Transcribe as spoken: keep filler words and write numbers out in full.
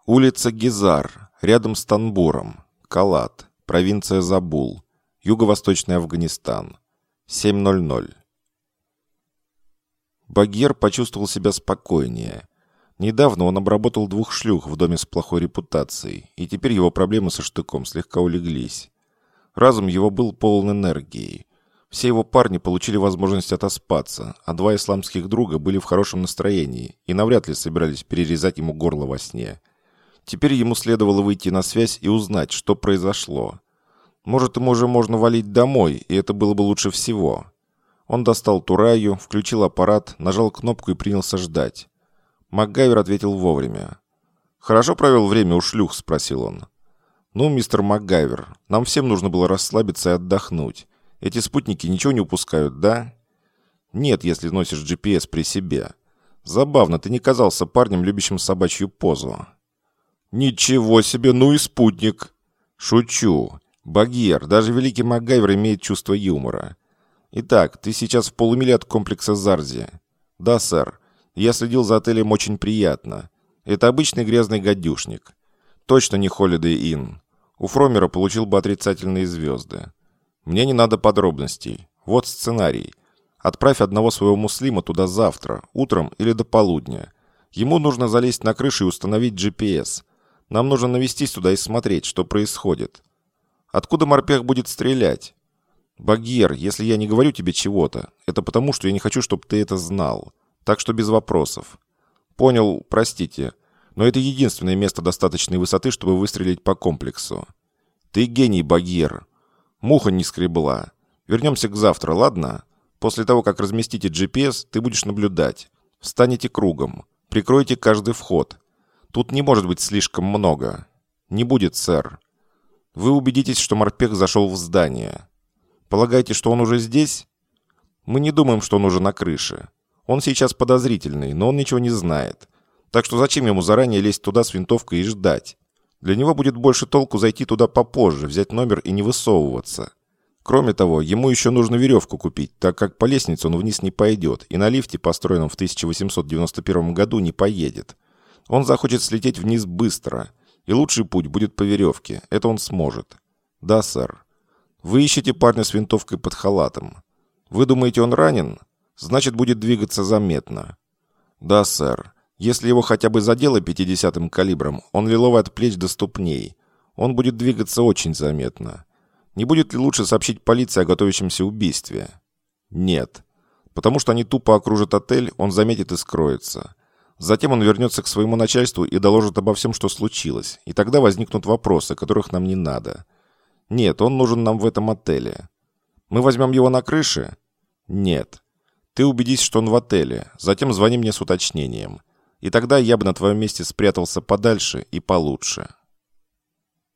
Улица Гизар, рядом с Танбуром. Калат, провинция Забул. Юго-восточный Афганистан. семь ноль ноль. Багир почувствовал себя спокойнее. Недавно он обработал двух шлюх в доме с плохой репутацией, и теперь его проблемы со штыком слегка улеглись. Разум его был полон энергии. Все его парни получили возможность отоспаться, а два исламских друга были в хорошем настроении и навряд ли собирались перерезать ему горло во сне. Теперь ему следовало выйти на связь и узнать, что произошло. Может, ему уже можно валить домой, и это было бы лучше всего. Он достал Тураю, включил аппарат, нажал кнопку и принялся ждать. МакГайвер ответил вовремя. «Хорошо провел время у шлюх?» – спросил он. «Ну, мистер МакГайвер, нам всем нужно было расслабиться и отдохнуть. Эти спутники ничего не упускают, да?» «Нет, если носишь джи пи эс при себе. Забавно, ты не казался парнем, любящим собачью позу». «Ничего себе, ну и спутник!» «Шучу. Багир, даже великий МакГайвер имеет чувство юмора. Итак, ты сейчас в полумиле от комплекса Зарзи». «Да, сэр. Я следил за отелем очень приятно. Это обычный грязный гадюшник. Точно не Holiday Inn. У Фромера получил бы отрицательные звезды. Мне не надо подробностей. Вот сценарий. Отправь одного своего муслима туда завтра, утром или до полудня. Ему нужно залезть на крышу и установить джи пи эс. Нам нужно навестись туда и смотреть, что происходит. Откуда морпех будет стрелять? Багир, если я не говорю тебе чего-то, это потому, что я не хочу, чтобы ты это знал. Так что без вопросов. Понял, простите, но это единственное место достаточной высоты, чтобы выстрелить по комплексу. Ты гений, Багир. Муха не скребла. Вернемся к завтра, ладно? После того, как разместите джи пи эс, ты будешь наблюдать. Встанете кругом. Прикройте каждый вход. Тут не может быть слишком много. Не будет, сэр. Вы убедитесь, что морпех зашел в здание. Полагаете, что он уже здесь? Мы не думаем, что он уже на крыше. Он сейчас подозрительный, но он ничего не знает. Так что зачем ему заранее лезть туда с винтовкой и ждать? Для него будет больше толку зайти туда попозже, взять номер и не высовываться. Кроме того, ему еще нужно веревку купить, так как по лестнице он вниз не пойдет и на лифте, построенном в тысяча восемьсот девяносто первом году, не поедет. Он захочет слететь вниз быстро, и лучший путь будет по веревке. Это он сможет. Да, сэр. Вы ищете парня с винтовкой под халатом. Вы думаете, он ранен? Значит, будет двигаться заметно. Да, сэр. Если его хотя бы задело пятидесятым калибром, он лиловый от плеч до ступней. Он будет двигаться очень заметно. Не будет ли лучше сообщить полиции о готовящемся убийстве? Нет. Потому что они тупо окружат отель, он заметит и скроется. Затем он вернется к своему начальству и доложит обо всем, что случилось. И тогда возникнут вопросы, которых нам не надо. Нет, он нужен нам в этом отеле. Мы возьмем его на крыше? Нет. Ты убедись, что он в отеле. Затем звони мне с уточнением. И тогда я бы на твоем месте спрятался подальше и получше.